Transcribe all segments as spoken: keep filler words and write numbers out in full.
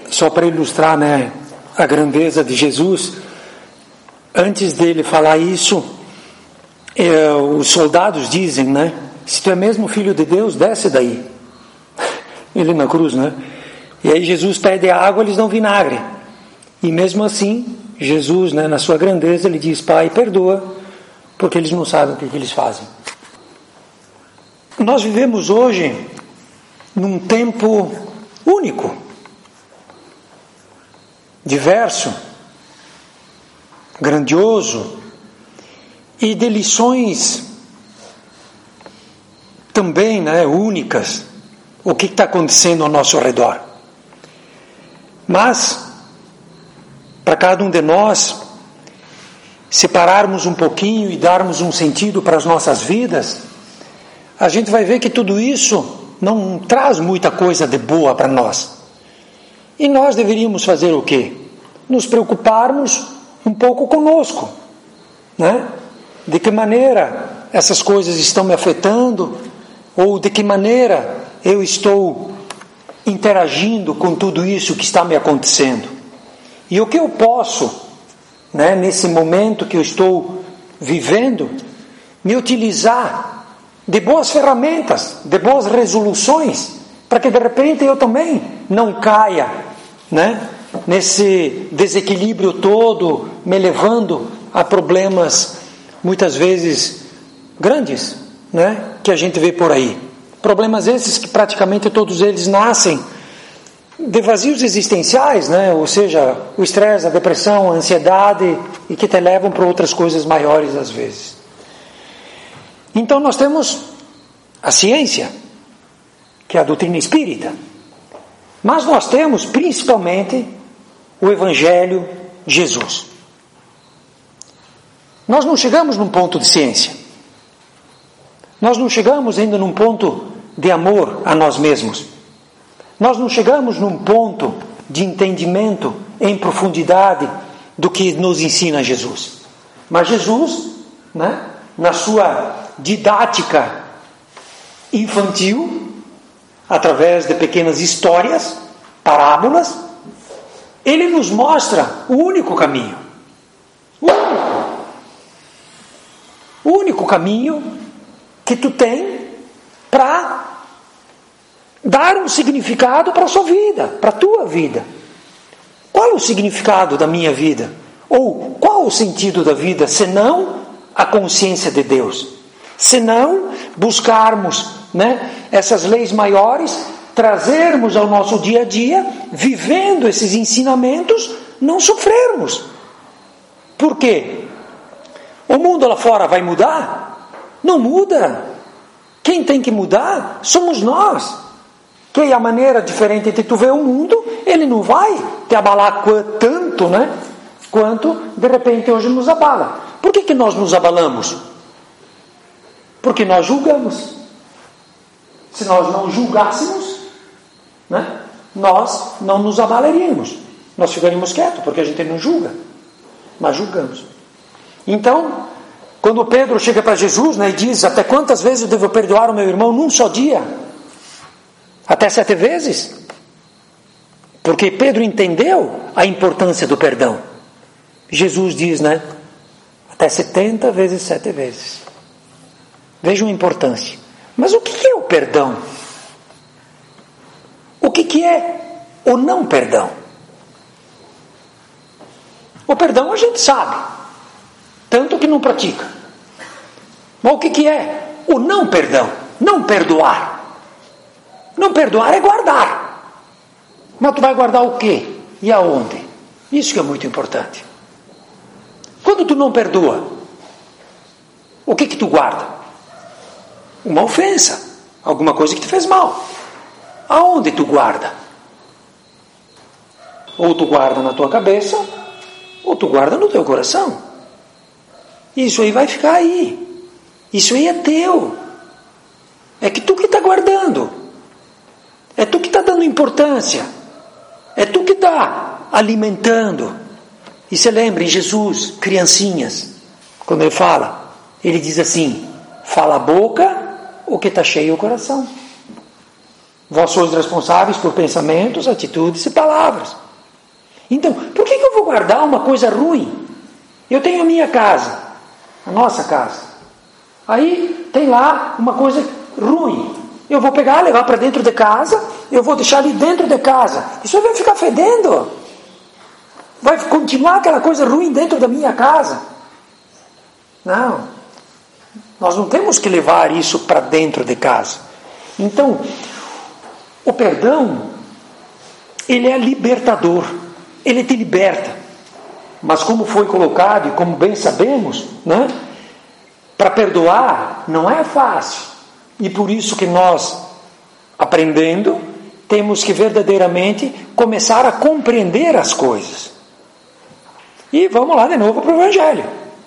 só para ilustrar, né, a grandeza de Jesus, antes dele falar isso, é, os soldados dizem, né, se tu é mesmo filho de Deus, desce daí. Ele na cruz, né? E aí Jesus pede água, eles dão vinagre. E mesmo assim, Jesus, né, na sua grandeza, ele diz: Pai, perdoa, porque eles não sabem o que, que eles fazem. Nós vivemos hoje num tempo único, diverso, grandioso, e de lições também, né, únicas, o que está acontecendo ao nosso redor. Mas, para cada um de nós, separarmos um pouquinho e darmos um sentido para as nossas vidas, a gente vai ver que tudo isso não traz muita coisa de boa para nós. E nós deveríamos fazer o quê? Nos preocuparmos um pouco conosco, né? De que maneira essas coisas estão me afetando, ou de que maneira eu estou interagindo com tudo isso que está me acontecendo. E o que eu posso, né, nesse momento que eu estou vivendo, me utilizar de boas ferramentas, de boas resoluções, para que de repente eu também não caia, né, nesse desequilíbrio todo, me levando a problemas muitas vezes grandes, né, que a gente vê por aí. Problemas esses que praticamente todos eles nascem de vazios existenciais, né? Ou seja, o estresse, a depressão, a ansiedade, e que te levam para outras coisas maiores às vezes. Então nós temos a ciência, que é a doutrina espírita, mas nós temos principalmente o Evangelho de Jesus. Nós não chegamos num ponto de ciência, nós não chegamos ainda num ponto de amor a nós mesmos, nós não chegamos num ponto de entendimento em profundidade do que nos ensina Jesus. Mas Jesus, né, na sua didática infantil, através de pequenas histórias, parábolas, ele nos mostra o único caminho. O único. O único caminho que tu tem para dar um significado para a sua vida, para a tua vida. Qual é o significado da minha vida? Ou qual o sentido da vida, senão a consciência de Deus? Senão buscarmos, né, essas leis maiores, trazermos ao nosso dia a dia, vivendo esses ensinamentos, não sofrermos. Por quê? O mundo lá fora vai mudar? Não muda. Quem tem que mudar somos nós. Que é a maneira diferente de tu ver o mundo, ele não vai te abalar tanto, né? Quanto de repente hoje nos abala. Por que que nós nos abalamos? Porque nós julgamos. Se nós não julgássemos, né, nós não nos abalaríamos. Nós ficaríamos quietos, porque a gente não julga, mas julgamos. Então, quando Pedro chega para Jesus, né, e diz: até quantas vezes eu devo perdoar o meu irmão num só dia? Até sete vezes? Porque Pedro entendeu a importância do perdão. Jesus diz, né, até setenta vezes sete vezes. Vejam a importância. Mas o que é o perdão? O que é o não perdão? O perdão a gente sabe, tanto que não pratica. Mas o que é o não perdão? Não perdoar. Não perdoar é guardar. Mas tu vai guardar o quê? E aonde? Isso que é muito importante. Quando tu não perdoa, o que que tu guarda? Uma ofensa, alguma coisa que te fez mal. Aonde tu guarda? Ou tu guarda na tua cabeça, ou tu guarda no teu coração. Isso aí vai ficar aí. Isso aí é teu. É que tu que está guardando. É tu que está dando importância. É tu que está alimentando. E se lembrem, Jesus, criancinhas, quando ele fala, ele diz assim: fala a boca, o que está cheio é o coração. Vós sois responsáveis por pensamentos, atitudes e palavras. Então, por que, que eu vou guardar uma coisa ruim? Eu tenho a minha casa, a nossa casa. Aí tem lá uma coisa ruim. Eu vou pegar, levar para dentro de casa, eu vou deixar ali dentro de casa. Isso vai ficar fedendo. Vai continuar aquela coisa ruim dentro da minha casa. Não. Nós não temos que levar isso para dentro de casa. Então, o perdão, ele é libertador. Ele te liberta. Mas como foi colocado, e como bem sabemos, né, para perdoar não é fácil. E por isso que nós, aprendendo, temos que verdadeiramente começar a compreender as coisas. E vamos lá de novo para o Evangelho.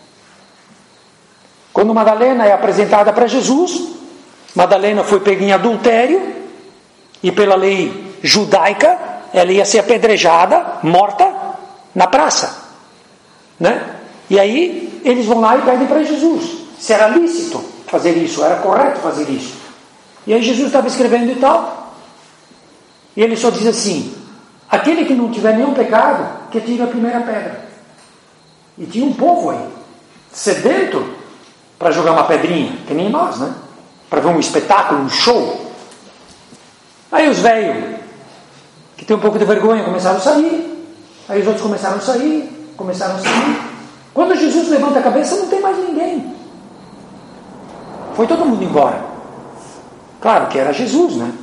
Quando Madalena é apresentada para Jesus, Madalena foi pega em adultério, e pela lei judaica, ela ia ser apedrejada, morta, na praça. Né? E aí, eles vão lá e pedem para Jesus se era lícito fazer isso, era correto fazer isso. E aí Jesus estava escrevendo e tal, e ele só diz assim: aquele que não tiver nenhum pecado, que tire a primeira pedra. E tinha um povo aí, sedento para jogar uma pedrinha, que nem nós, né? Para ver um espetáculo, um show. Aí os velhos, que tem um pouco de vergonha, começaram a sair. Aí os outros começaram a sair, começaram a sair. Quando Jesus levanta a cabeça, não tem mais ninguém. Foi todo mundo embora. Claro que era Jesus, né?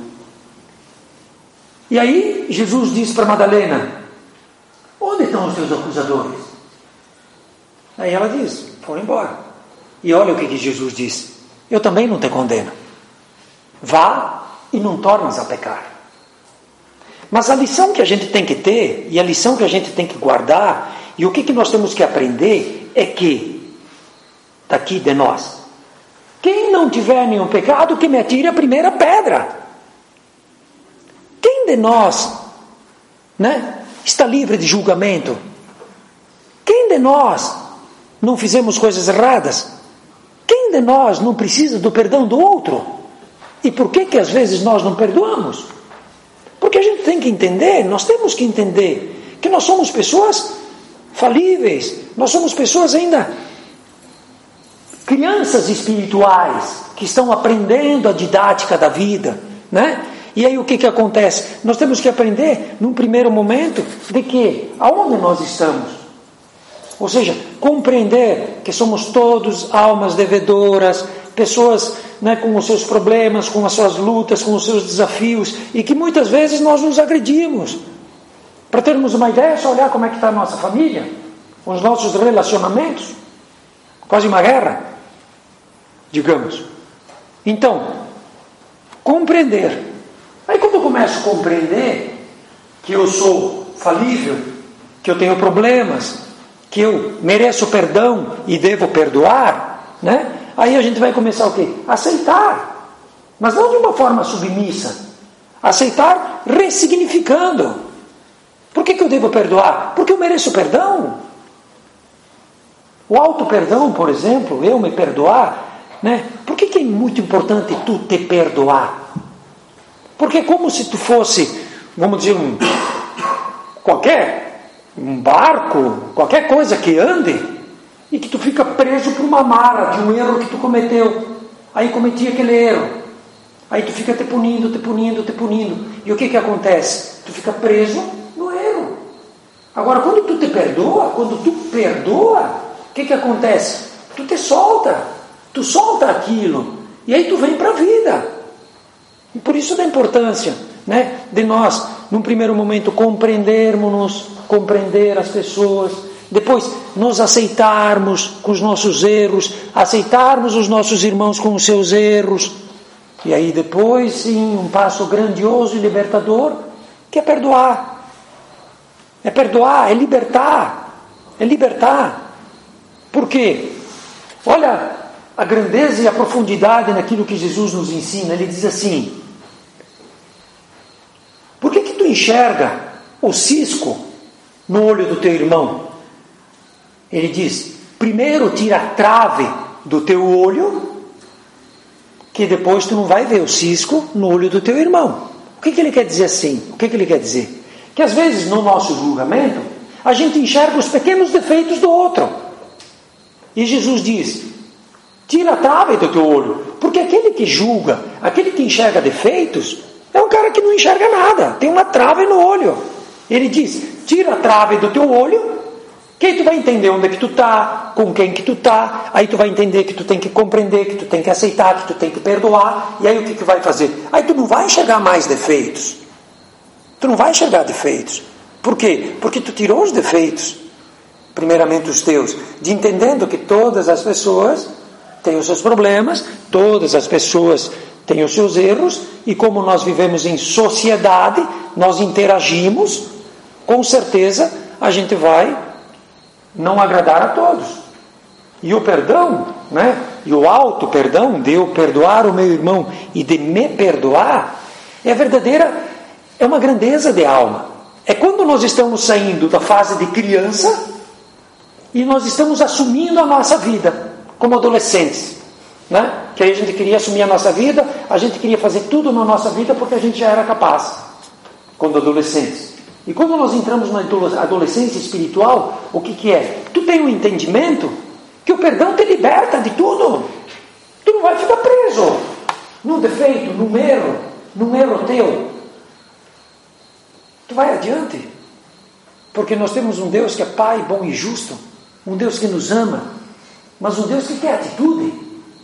E aí Jesus disse para Madalena: onde estão os teus acusadores? Aí ela diz: foram embora. E olha o que, que Jesus disse: eu também não te condeno. Vá e não tornes a pecar. Mas a lição que a gente tem que ter, e a lição que a gente tem que guardar, e o que, que nós temos que aprender, é que, daqui de nós, quem não tiver nenhum pecado, que me atire a primeira pedra. Quem de nós, né, está livre de julgamento? Quem de nós não fizemos coisas erradas? Quem de nós não precisa do perdão do outro? E por que que às vezes nós não perdoamos? Porque a gente tem que entender, nós temos que entender que nós somos pessoas falíveis, nós somos pessoas ainda crianças espirituais que estão aprendendo a didática da vida, né? E aí o que que acontece? Nós temos que aprender, num primeiro momento, de que aonde nós estamos. Ou seja, compreender que somos todos almas devedoras, pessoas, né, com os seus problemas, com as suas lutas, com os seus desafios, e que muitas vezes nós nos agredimos. Para termos uma ideia, é só olhar como é que está a nossa família, os nossos relacionamentos, quase uma guerra, digamos. Então, compreender. Aí quando eu começo a compreender que eu sou falível, que eu tenho problemas, que eu mereço perdão e devo perdoar, né? Aí a gente vai começar o quê? Aceitar. Mas não de uma forma submissa. Aceitar ressignificando. Por que que eu devo perdoar? Porque eu mereço perdão. O auto-perdão, por exemplo, eu me perdoar, né? Por que que é muito importante tu te perdoar? Porque é como se tu fosse, vamos dizer, um, qualquer, um barco, qualquer coisa que ande, e que tu fica preso por uma mara de um erro que tu cometeu. Aí cometi aquele erro. Aí tu fica te punindo, te punindo, te punindo. E o que que acontece? Tu fica preso no erro. Agora, quando tu te perdoa, quando tu perdoa, o que que acontece? Tu te solta. Tu solta aquilo. E aí tu vem para a vida. E por isso da importância, né, de nós, num primeiro momento, compreendermos-nos, compreender as pessoas, depois nos aceitarmos com os nossos erros, aceitarmos os nossos irmãos com os seus erros, e aí depois sim, um passo grandioso e libertador, que é perdoar. É perdoar, é libertar, é libertar. Por quê? Olha a grandeza e a profundidade naquilo que Jesus nos ensina. Ele diz assim: por que que tu enxerga o cisco no olho do teu irmão? Ele diz: primeiro tira a trave do teu olho, que depois tu não vai ver o cisco no olho do teu irmão. que, que ele quer dizer assim? O que, que ele quer dizer? Que às vezes no nosso julgamento, a gente enxerga os pequenos defeitos do outro. E Jesus diz, tira a trave do teu olho. Porque aquele que julga, aquele que enxerga defeitos, é um cara que não enxerga nada. Tem uma trave no olho. Ele diz, tira a trave do teu olho, que aí tu vai entender onde é que tu está, com quem que tu está. Aí tu vai entender que tu tem que compreender, que tu tem que aceitar, que tu tem que perdoar. E aí o que que vai fazer? Aí tu não vai enxergar mais defeitos. Tu não vai enxergar defeitos. Por quê? Porque tu tirou os defeitos, primeiramente os teus, de entendendo que todas as pessoas têm os seus problemas, todas as pessoas têm os seus erros, e como nós vivemos em sociedade, nós interagimos, com certeza a gente vai não agradar a todos. E o perdão, né? E o alto perdão, de eu perdoar o meu irmão e de me perdoar, é verdadeira, é uma grandeza de alma. É quando nós estamos saindo da fase de criança e nós estamos assumindo a nossa vida como adolescentes, né? Que aí a gente queria assumir a nossa vida, a gente queria fazer tudo na nossa vida porque a gente já era capaz, quando adolescentes. E quando nós entramos na adolescência espiritual, o que que é? Tu tem um entendimento que o perdão te liberta de tudo. Tu não vai ficar preso num defeito, num erro, num erro teu. Tu vai adiante, porque nós temos um Deus que é Pai, bom e justo, um Deus que nos ama, mas um Deus que quer atitude.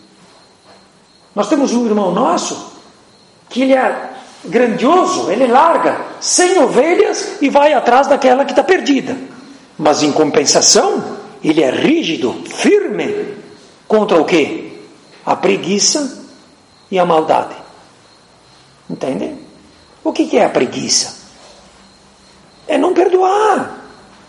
Nós temos um irmão nosso, que ele é grandioso, ele larga cem ovelhas e vai atrás daquela que está perdida, mas em compensação, ele é rígido, firme, contra o quê? A preguiça e a maldade. Entende? O que é a preguiça? É não perdoar.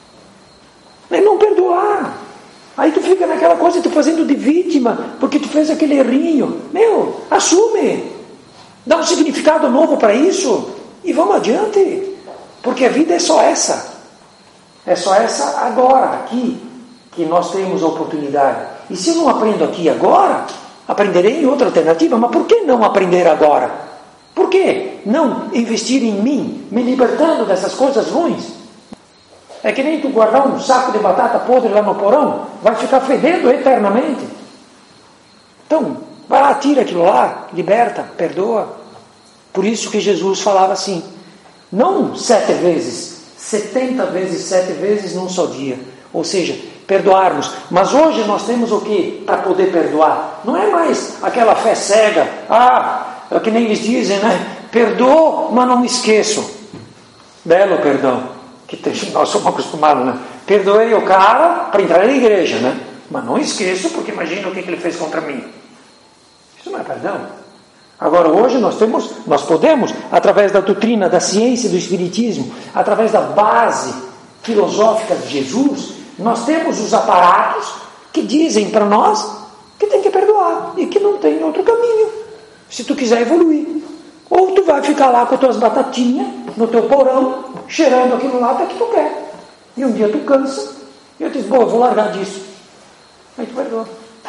É não perdoar. Aí tu fica naquela coisa, tu fazendo de vítima, porque tu fez aquele errinho. Meu, assume. Dá um significado novo para isso. E vamos adiante. Porque a vida é só essa. É só essa agora, aqui, que nós temos a oportunidade. E se eu não aprendo aqui agora, aprenderei em outra alternativa. Mas por que não aprender agora? Por que não investir em mim, me libertando dessas coisas ruins? É que nem tu guardar um saco de batata podre lá no porão, vai ficar fedendo eternamente. Então, vai lá, tira aquilo lá, liberta, perdoa. Por isso que Jesus falava assim, não sete vezes, setenta vezes, sete vezes num só dia. Ou seja, perdoarmos. Mas hoje nós temos o que para poder perdoar? Não é mais aquela fé cega, ah, é que nem eles dizem, né? Perdoo, mas não me esqueço. Belo perdão. Que tem, nós somos acostumados, né? Perdoei o cara para entrar na igreja, né? Mas não esqueço, porque imagina o que ele fez contra mim. Isso não é perdão. Agora hoje nós temos, nós podemos, através da doutrina, da ciência do Espiritismo, através da base filosófica de Jesus, nós temos os aparatos que dizem para nós que tem que perdoar e que não tem outro caminho. Se tu quiser evoluir. Ou tu vai ficar lá com as tuas batatinhas no teu porão, cheirando aquilo lá até que tu quer. E um dia tu cansa, e eu diz, bom, eu vou largar disso. Aí tu perdoa.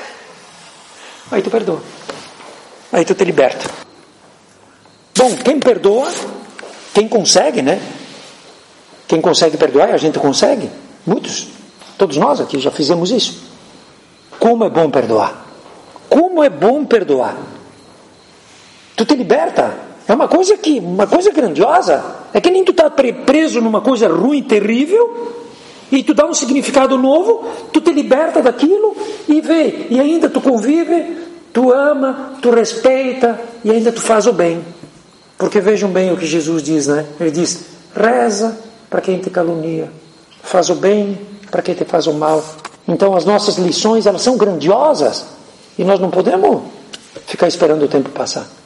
Aí tu perdoa. Aí tu te liberta. Bom, quem perdoa, quem consegue, né? Quem consegue perdoar, a gente consegue. Muitos, todos nós aqui já fizemos isso. Como é bom perdoar. Como é bom perdoar. Tu te liberta. É uma coisa que, uma coisa grandiosa. É que nem tu tá preso numa coisa ruim, terrível, e tu dá um significado novo, tu te liberta daquilo e vê, e ainda tu convive, tu ama, tu respeita, e ainda tu faz o bem. Porque vejam bem o que Jesus diz, né? Ele diz, reza para quem te calunia, faz o bem para quem te faz o mal. Então as nossas lições, elas são grandiosas, e nós não podemos ficar esperando o tempo passar.